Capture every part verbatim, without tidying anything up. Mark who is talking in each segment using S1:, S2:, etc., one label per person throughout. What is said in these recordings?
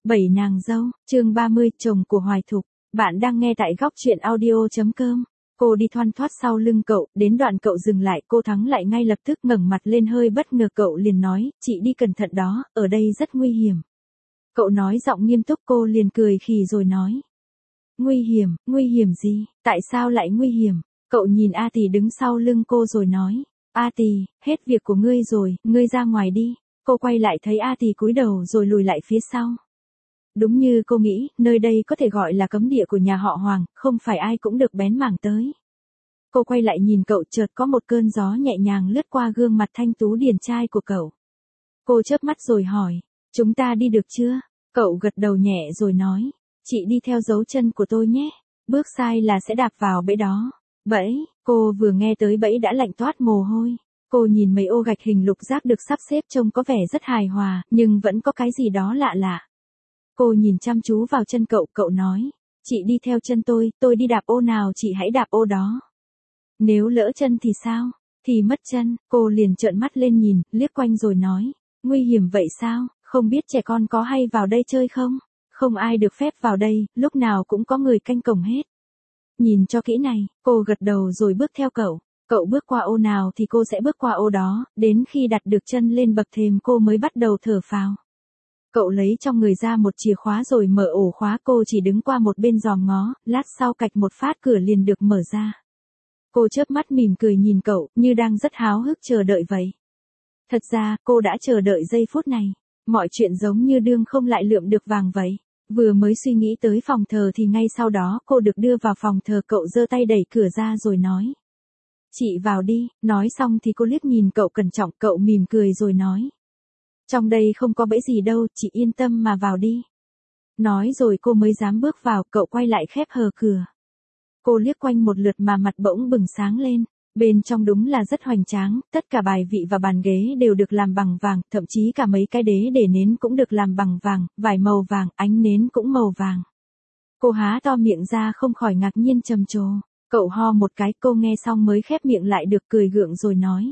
S1: Bảy nàng dâu, chương ba mươi, chồng của Hoài Thục. Bạn đang nghe tại góc truyện audio chấm com. Cô đi thoăn thoắt sau lưng cậu, đến đoạn cậu dừng lại, cô Thắng lại ngay lập tức ngẩng mặt lên hơi bất ngờ, cậu liền nói, chị đi cẩn thận đó, ở đây rất nguy hiểm. Cậu nói giọng nghiêm túc, cô liền cười khì rồi nói. Nguy hiểm, nguy hiểm gì, tại sao lại nguy hiểm? Cậu nhìn A Tì đứng sau lưng cô rồi nói, A Tì, hết việc của ngươi rồi, ngươi ra ngoài đi. Cô quay lại thấy A Tì cúi đầu rồi lùi lại phía sau. Đúng như cô nghĩ, nơi đây có thể gọi là cấm địa của nhà họ Hoàng, không phải ai cũng được bén mảng tới. Cô quay lại nhìn cậu, chợt có một cơn gió nhẹ nhàng lướt qua gương mặt thanh tú điển trai của cậu. Cô chớp mắt rồi hỏi, chúng ta đi được chưa? Cậu gật đầu nhẹ rồi nói, chị đi theo dấu chân của tôi nhé, bước sai là sẽ đạp vào bẫy đó. Bẫy, cô vừa nghe tới bẫy đã lạnh toát mồ hôi. Cô nhìn mấy ô gạch hình lục giác được sắp xếp trông có vẻ rất hài hòa, nhưng vẫn có cái gì đó lạ lạ. Cô nhìn chăm chú vào chân cậu, cậu nói, chị đi theo chân tôi, tôi đi đạp ô nào chị hãy đạp ô đó. Nếu lỡ chân thì sao? Thì mất chân. Cô liền trợn mắt lên nhìn, liếc quanh rồi nói, nguy hiểm vậy sao, không biết trẻ con có hay vào đây chơi không? Không ai được phép vào đây, lúc nào cũng có người canh cổng hết. Nhìn cho kỹ này, cô gật đầu rồi bước theo cậu. Cậu bước qua ô nào thì cô sẽ bước qua ô đó, đến khi đặt được chân lên bậc thềm cô mới bắt đầu thở phào. Cậu lấy trong người ra một chìa khóa rồi mở ổ khóa, cô chỉ đứng qua một bên dòm ngó, lát sau cạch một phát cửa liền được mở ra. Cô chớp mắt mỉm cười nhìn cậu, như đang rất háo hức chờ đợi vậy. Thật ra, cô đã chờ đợi giây phút này. Mọi chuyện giống như đương không lại lượm được vàng vậy. Vừa mới suy nghĩ tới phòng thờ thì ngay sau đó cô được đưa vào phòng thờ, cậu giơ tay đẩy cửa ra rồi nói. Chị vào đi, nói xong thì cô liếc nhìn cậu cẩn trọng, cậu mỉm cười rồi nói. Trong đây không có bẫy gì đâu, chị yên tâm mà vào đi. Nói rồi cô mới dám bước vào, cậu quay lại khép hờ cửa. Cô liếc quanh một lượt mà mặt bỗng bừng sáng lên. Bên trong đúng là rất hoành tráng, tất cả bài vị và bàn ghế đều được làm bằng vàng, thậm chí cả mấy cái đế để nến cũng được làm bằng vàng, vải màu vàng, ánh nến cũng màu vàng. Cô há to miệng ra không khỏi ngạc nhiên trầm trồ. Cậu ho một cái, cô nghe xong mới khép miệng lại được, cười gượng rồi nói.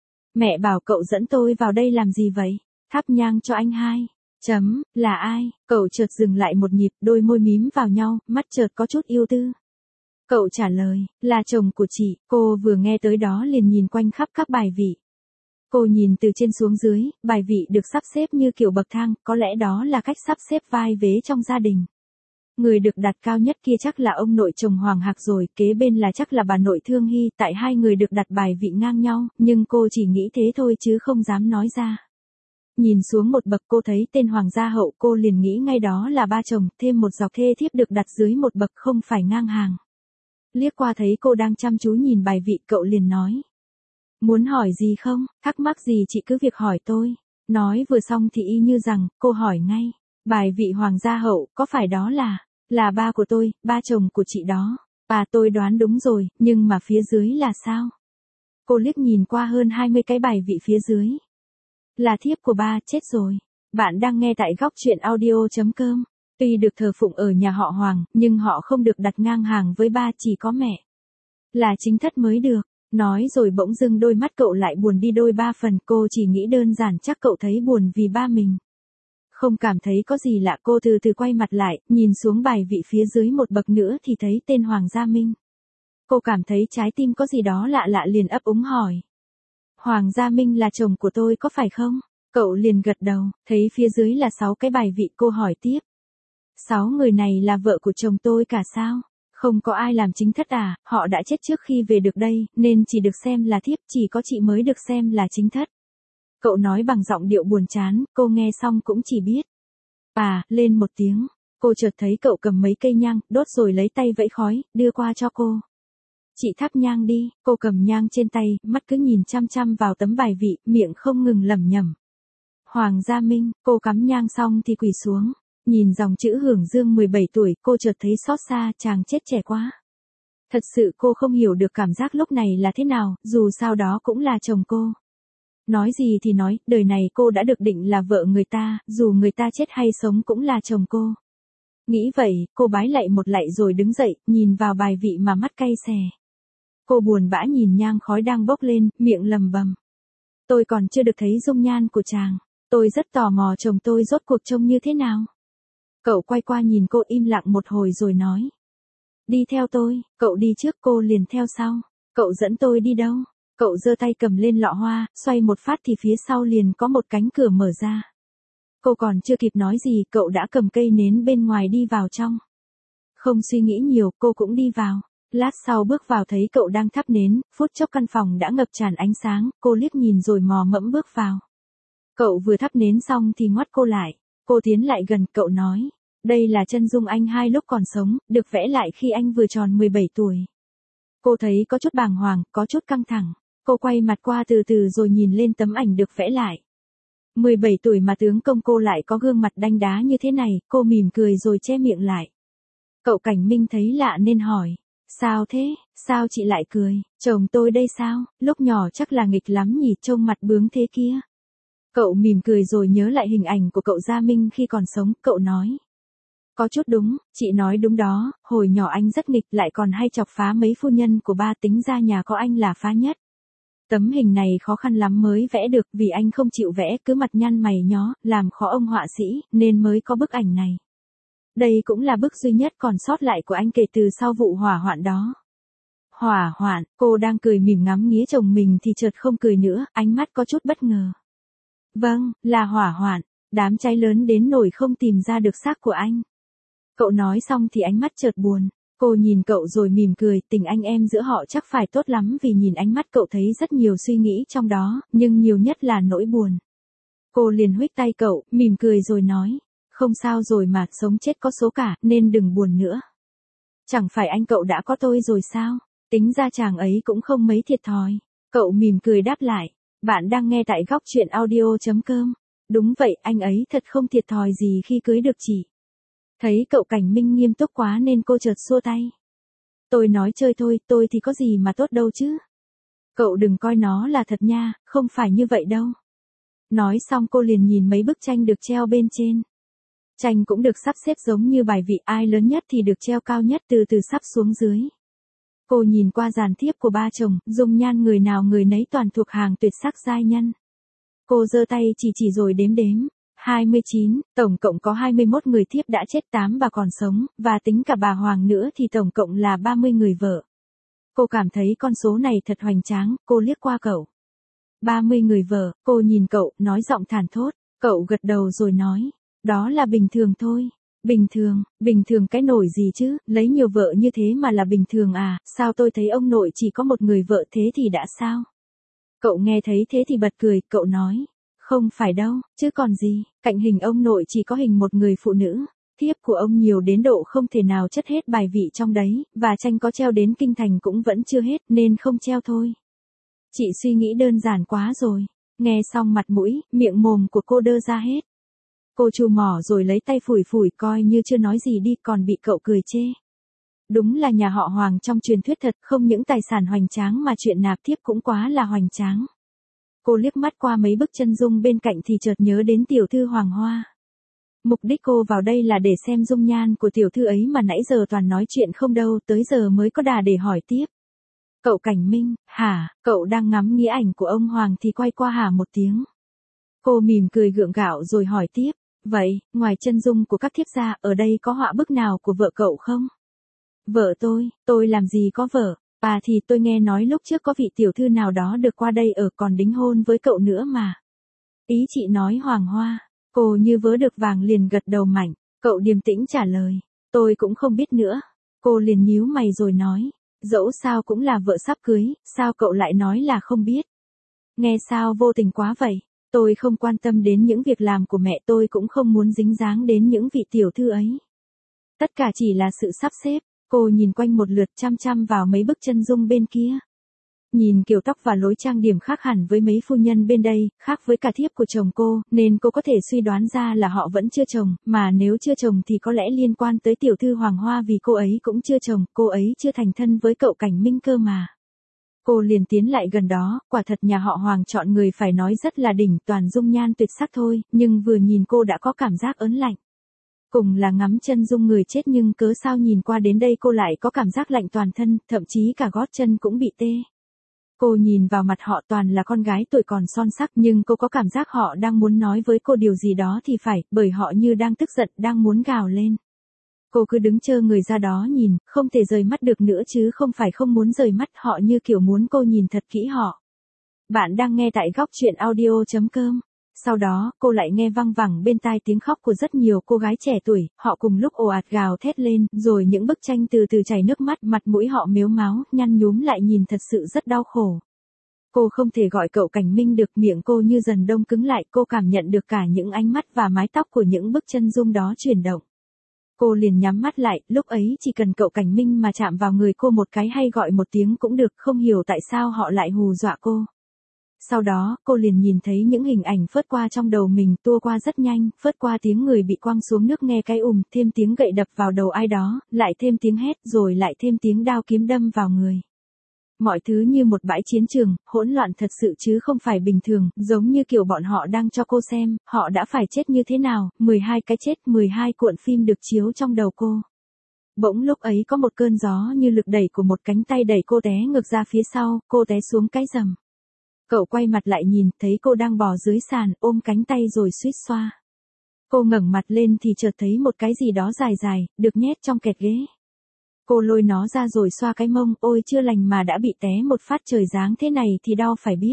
S1: Mẹ bảo cậu dẫn tôi vào đây làm gì vậy? Thắp nhang cho anh hai. Chấm, là ai? Cậu chợt dừng lại một nhịp, đôi môi mím vào nhau, mắt chợt có chút yêu tư. Cậu trả lời, là chồng của chị. Cô vừa nghe tới đó liền nhìn quanh khắp các bài vị. Cô nhìn từ trên xuống dưới, bài vị được sắp xếp như kiểu bậc thang, có lẽ đó là cách sắp xếp vai vế trong gia đình. Người được đặt cao nhất kia chắc là ông nội chồng Hoàng Hạc rồi, kế bên là chắc là bà nội Thương Hy, tại hai người được đặt bài vị ngang nhau, nhưng cô chỉ nghĩ thế thôi chứ không dám nói ra. Nhìn xuống một bậc cô thấy tên Hoàng gia hậu, cô liền nghĩ ngay đó là ba chồng, thêm một dọc thê thiếp được đặt dưới một bậc không phải ngang hàng. Liếc qua thấy cô đang chăm chú nhìn bài vị, cậu liền nói. Muốn hỏi gì không, thắc mắc gì chị cứ việc hỏi tôi. Nói vừa xong thì y như rằng, cô hỏi ngay. Bài vị Hoàng gia hậu, có phải đó là, là ba của tôi, ba chồng của chị đó. Bà tôi đoán đúng rồi, nhưng mà phía dưới là sao? Cô liếc nhìn qua hơn hai mươi cái bài vị phía dưới. Là thiếp của ba, chết rồi. Bạn đang nghe tại góc truyện audio chấm com. Tuy được thờ phụng ở nhà họ Hoàng, nhưng họ không được đặt ngang hàng với ba, chỉ có mẹ. Là chính thất mới được. Nói rồi bỗng dưng đôi mắt cậu lại buồn đi đôi ba phần, cô chỉ nghĩ đơn giản chắc cậu thấy buồn vì ba mình. Không cảm thấy có gì lạ, cô từ từ quay mặt lại, nhìn xuống bài vị phía dưới một bậc nữa thì thấy tên Hoàng Gia Minh. Cô cảm thấy trái tim có gì đó lạ lạ liền ấp úng hỏi. Hoàng Gia Minh là chồng của tôi có phải không? Cậu liền gật đầu, thấy phía dưới là sáu cái bài vị, cô hỏi tiếp. Sáu người này là vợ của chồng tôi cả sao? Không có ai làm chính thất à, họ đã chết trước khi về được đây, nên chỉ được xem là thiếp, chỉ có chị mới được xem là chính thất. Cậu nói bằng giọng điệu buồn chán, cô nghe xong cũng chỉ biết. À, lên một tiếng, cô chợt thấy cậu cầm mấy cây nhang, đốt rồi lấy tay vẫy khói, đưa qua cho cô. Chị thắp nhang đi, cô cầm nhang trên tay, mắt cứ nhìn chăm chăm vào tấm bài vị, miệng không ngừng lẩm nhẩm. Hoàng Gia Minh, cô cắm nhang xong thì quỳ xuống. Nhìn dòng chữ Hưởng Dương mười bảy tuổi, cô chợt thấy xót xa, chàng chết trẻ quá. Thật sự cô không hiểu được cảm giác lúc này là thế nào, dù sao đó cũng là chồng cô. Nói gì thì nói, đời này cô đã được định là vợ người ta, dù người ta chết hay sống cũng là chồng cô. Nghĩ vậy, cô bái lạy một lạy rồi đứng dậy, nhìn vào bài vị mà mắt cay xè. Cô buồn bã nhìn nhang khói đang bốc lên, miệng lầm bầm. Tôi còn chưa được thấy dung nhan của chàng. Tôi rất tò mò chồng tôi rốt cuộc trông như thế nào. Cậu quay qua nhìn cô im lặng một hồi rồi nói. Đi theo tôi, cậu đi trước cô liền theo sau. Cậu dẫn tôi đi đâu? Cậu giơ tay cầm lên lọ hoa, xoay một phát thì phía sau liền có một cánh cửa mở ra. Cô còn chưa kịp nói gì, cậu đã cầm cây nến bên ngoài đi vào trong. Không suy nghĩ nhiều, cô cũng đi vào. Lát sau bước vào thấy cậu đang thắp nến, phút chốc căn phòng đã ngập tràn ánh sáng, cô liếc nhìn rồi mò mẫm bước vào. Cậu vừa thắp nến xong thì ngoắt cô lại. Cô tiến lại gần, cậu nói. Đây là chân dung anh hai lúc còn sống, được vẽ lại khi anh vừa tròn mười bảy tuổi. Cô thấy có chút bàng hoàng, có chút căng thẳng. Cô quay mặt qua từ từ rồi nhìn lên tấm ảnh được vẽ lại. mười bảy tuổi mà tướng công cô lại có gương mặt đanh đá như thế này, cô mỉm cười rồi che miệng lại. Cậu Cảnh Minh thấy lạ nên hỏi. Sao thế, sao chị lại cười, chồng tôi đây sao, lúc nhỏ chắc là nghịch lắm nhỉ, trông mặt bướng thế kia. Cậu mỉm cười rồi nhớ lại hình ảnh của cậu Gia Minh khi còn sống, cậu nói. Có chút đúng, chị nói đúng đó, hồi nhỏ anh rất nghịch lại còn hay chọc phá mấy phu nhân của ba, tính ra nhà có anh là phá nhất. Tấm hình này khó khăn lắm mới vẽ được vì anh không chịu vẽ, cứ mặt nhăn mày nhó, làm khó ông họa sĩ, nên mới có bức ảnh này. Đây cũng là bức duy nhất còn sót lại của anh kể từ sau vụ hỏa hoạn đó. Hỏa hoạn, cô đang cười mỉm ngắm nghía chồng mình thì chợt không cười nữa, ánh mắt có chút bất ngờ. Vâng, là hỏa hoạn, đám cháy lớn đến nỗi không tìm ra được xác của anh. Cậu nói xong thì ánh mắt chợt buồn. Cô nhìn cậu rồi mỉm cười, tình anh em giữa họ chắc phải tốt lắm vì nhìn ánh mắt cậu thấy rất nhiều suy nghĩ trong đó, nhưng nhiều nhất là nỗi buồn. Cô liền huých tay cậu, mỉm cười rồi nói. Không sao rồi mà, sống chết có số cả, nên đừng buồn nữa. Chẳng phải anh cậu đã có tôi rồi sao? Tính ra chàng ấy cũng không mấy thiệt thòi. Cậu mỉm cười đáp lại. Bạn đang nghe tại góc truyện audio chấm com. Đúng vậy, anh ấy thật không thiệt thòi gì khi cưới được chị. Thấy cậu Cảnh Minh nghiêm túc quá nên cô chợt xua tay. Tôi nói chơi thôi, tôi thì có gì mà tốt đâu chứ. Cậu đừng coi nó là thật nha, không phải như vậy đâu. Nói xong cô liền nhìn mấy bức tranh được treo bên trên. Tranh cũng được sắp xếp giống như bài vị, ai lớn nhất thì được treo cao nhất, từ từ sắp xuống dưới. Cô nhìn qua dàn thiếp của ba chồng, dung nhan người nào người nấy toàn thuộc hàng tuyệt sắc giai nhân. Cô giơ tay chỉ chỉ rồi đếm đếm. hai mươi chín, tổng cộng có hai mươi mốt người thiếp đã chết, tám bà còn sống, và tính cả bà Hoàng nữa thì tổng cộng là ba mươi người vợ. Cô cảm thấy con số này thật hoành tráng, cô liếc qua cậu. ba mươi người vợ, cô nhìn cậu, nói giọng thản thốt, cậu gật đầu rồi nói, đó là bình thường thôi. Bình thường, bình thường cái nổi gì chứ, lấy nhiều vợ như thế mà là bình thường à, sao tôi thấy ông nội chỉ có một người vợ thế thì đã sao? Cậu nghe thấy thế thì bật cười, cậu nói. Không phải đâu, chứ còn gì, cạnh hình ông nội chỉ có hình một người phụ nữ, thiếp của ông nhiều đến độ không thể nào chất hết bài vị trong đấy, và tranh có treo đến kinh thành cũng vẫn chưa hết nên không treo thôi. Chị suy nghĩ đơn giản quá rồi. Nghe xong mặt mũi, miệng mồm của cô đơ ra hết. Cô chu mỏ rồi lấy tay phủi phủi coi như chưa nói gì đi, còn bị cậu cười chê. Đúng là nhà họ Hoàng trong truyền thuyết thật, không những tài sản hoành tráng mà chuyện nạp thiếp cũng quá là hoành tráng. Cô liếc mắt qua mấy bức chân dung bên cạnh thì chợt nhớ đến tiểu thư Hoàng Hoa. Mục đích cô vào đây là để xem dung nhan của tiểu thư ấy mà nãy giờ toàn nói chuyện không đâu, tới giờ mới có đà để hỏi tiếp. Cậu Cảnh Minh, hả, cậu đang ngắm nghía ảnh của ông Hoàng thì quay qua hả một tiếng. Cô mỉm cười gượng gạo rồi hỏi tiếp, vậy, ngoài chân dung của các thiếp ra, ở đây có họa bức nào của vợ cậu không? Vợ tôi, tôi làm gì có vợ, à thì tôi nghe nói lúc trước có vị tiểu thư nào đó được qua đây ở còn đính hôn với cậu nữa mà. Ý chị nói Hoàng Hoa, cô như vớ được vàng liền gật đầu mạnh, cậu điềm tĩnh trả lời, tôi cũng không biết nữa. Cô liền nhíu mày rồi nói, dẫu sao cũng là vợ sắp cưới, sao cậu lại nói là không biết? Nghe sao vô tình quá vậy, tôi không quan tâm đến những việc làm của mẹ, tôi cũng không muốn dính dáng đến những vị tiểu thư ấy. Tất cả chỉ là sự sắp xếp. Cô nhìn quanh một lượt chăm chăm vào mấy bức chân dung bên kia. Nhìn kiểu tóc và lối trang điểm khác hẳn với mấy phu nhân bên đây, khác với cả thiếp của chồng cô, nên cô có thể suy đoán ra là họ vẫn chưa chồng, mà nếu chưa chồng thì có lẽ liên quan tới tiểu thư Hoàng Hoa vì cô ấy cũng chưa chồng, cô ấy chưa thành thân với cậu Cảnh Minh cơ mà. Cô liền tiến lại gần đó, quả thật nhà họ Hoàng chọn người phải nói rất là đỉnh, toàn dung nhan tuyệt sắc thôi, nhưng vừa nhìn cô đã có cảm giác ớn lạnh. Cùng là ngắm chân dung người chết nhưng cớ sao nhìn qua đến đây cô lại có cảm giác lạnh toàn thân, thậm chí cả gót chân cũng bị tê. Cô nhìn vào mặt họ toàn là con gái tuổi còn son sắc nhưng cô có cảm giác họ đang muốn nói với cô điều gì đó thì phải, bởi họ như đang tức giận, đang muốn gào lên. Cô cứ đứng trơ người ra đó nhìn, không thể rời mắt được nữa chứ không phải không muốn rời mắt, họ như kiểu muốn cô nhìn thật kỹ họ. Bạn đang nghe tại góc chuyện audio chấm com. Sau đó, cô lại nghe văng vẳng bên tai tiếng khóc của rất nhiều cô gái trẻ tuổi, họ cùng lúc ồ ạt gào thét lên, rồi những bức tranh từ từ chảy nước mắt, mặt mũi họ mếu máo, nhăn nhúm lại nhìn thật sự rất đau khổ. Cô không thể gọi cậu Cảnh Minh được, miệng cô như dần đông cứng lại, cô cảm nhận được cả những ánh mắt và mái tóc của những bức chân dung đó chuyển động. Cô liền nhắm mắt lại, lúc ấy chỉ cần cậu Cảnh Minh mà chạm vào người cô một cái hay gọi một tiếng cũng được, không hiểu tại sao họ lại hù dọa cô. Sau đó, cô liền nhìn thấy những hình ảnh phớt qua trong đầu mình, tua qua rất nhanh, phớt qua tiếng người bị quăng xuống nước nghe cái ùm, thêm tiếng gậy đập vào đầu ai đó, lại thêm tiếng hét, rồi lại thêm tiếng đao kiếm đâm vào người. Mọi thứ như một bãi chiến trường, hỗn loạn thật sự chứ không phải bình thường, giống như kiểu bọn họ đang cho cô xem, họ đã phải chết như thế nào, mười hai cái chết, mười hai cuộn phim được chiếu trong đầu cô. Bỗng lúc ấy có một cơn gió như lực đẩy của một cánh tay đẩy cô té ngược ra phía sau, cô té xuống cái rầm. Cậu quay mặt lại nhìn, thấy cô đang bò dưới sàn, ôm cánh tay rồi suýt xoa. Cô ngẩng mặt lên thì chợt thấy một cái gì đó dài dài, được nhét trong kẹt ghế. Cô lôi nó ra rồi xoa cái mông, ôi chưa lành mà đã bị té một phát, trời giáng thế này thì đau phải biết.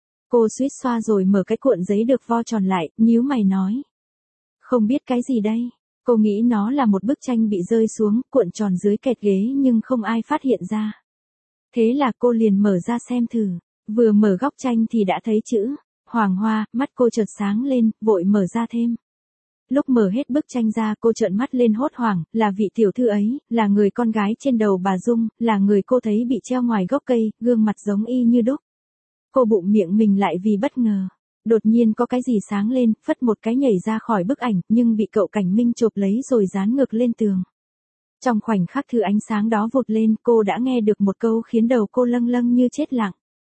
S1: Cô suýt xoa rồi mở cái cuộn giấy được vo tròn lại, nhíu mày nói. Không biết cái gì đây? Cô nghĩ nó là một bức tranh bị rơi xuống, cuộn tròn dưới kẹt ghế nhưng không ai phát hiện ra. Thế là cô liền mở ra xem thử. Vừa mở góc tranh thì đã thấy chữ Hoàng Hoa, mắt cô chợt sáng lên, vội mở ra thêm. Lúc mở hết bức tranh ra cô trợn mắt lên hốt hoảng, là vị tiểu thư ấy, là người con gái trên đầu bà Dung, là người cô thấy bị treo ngoài gốc cây, gương mặt giống y như đúc. Cô bụng miệng mình lại vì bất ngờ. Đột nhiên có cái gì sáng lên, phất một cái nhảy ra khỏi bức ảnh, nhưng bị cậu Cảnh Minh chộp lấy rồi dán ngược lên tường. Trong khoảnh khắc thứ ánh sáng đó vụt lên, cô đã nghe được một câu khiến đầu cô lâng lâng như chết lặng.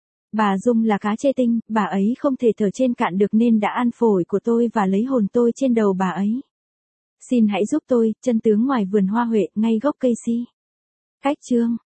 S1: Bà Dung là cá chê tinh, bà ấy không thể thở trên cạn được nên đã ăn phổi của tôi và lấy hồn tôi trên đầu bà ấy. Xin hãy giúp tôi, chân tướng ngoài vườn hoa huệ, ngay gốc cây si. Cách chương.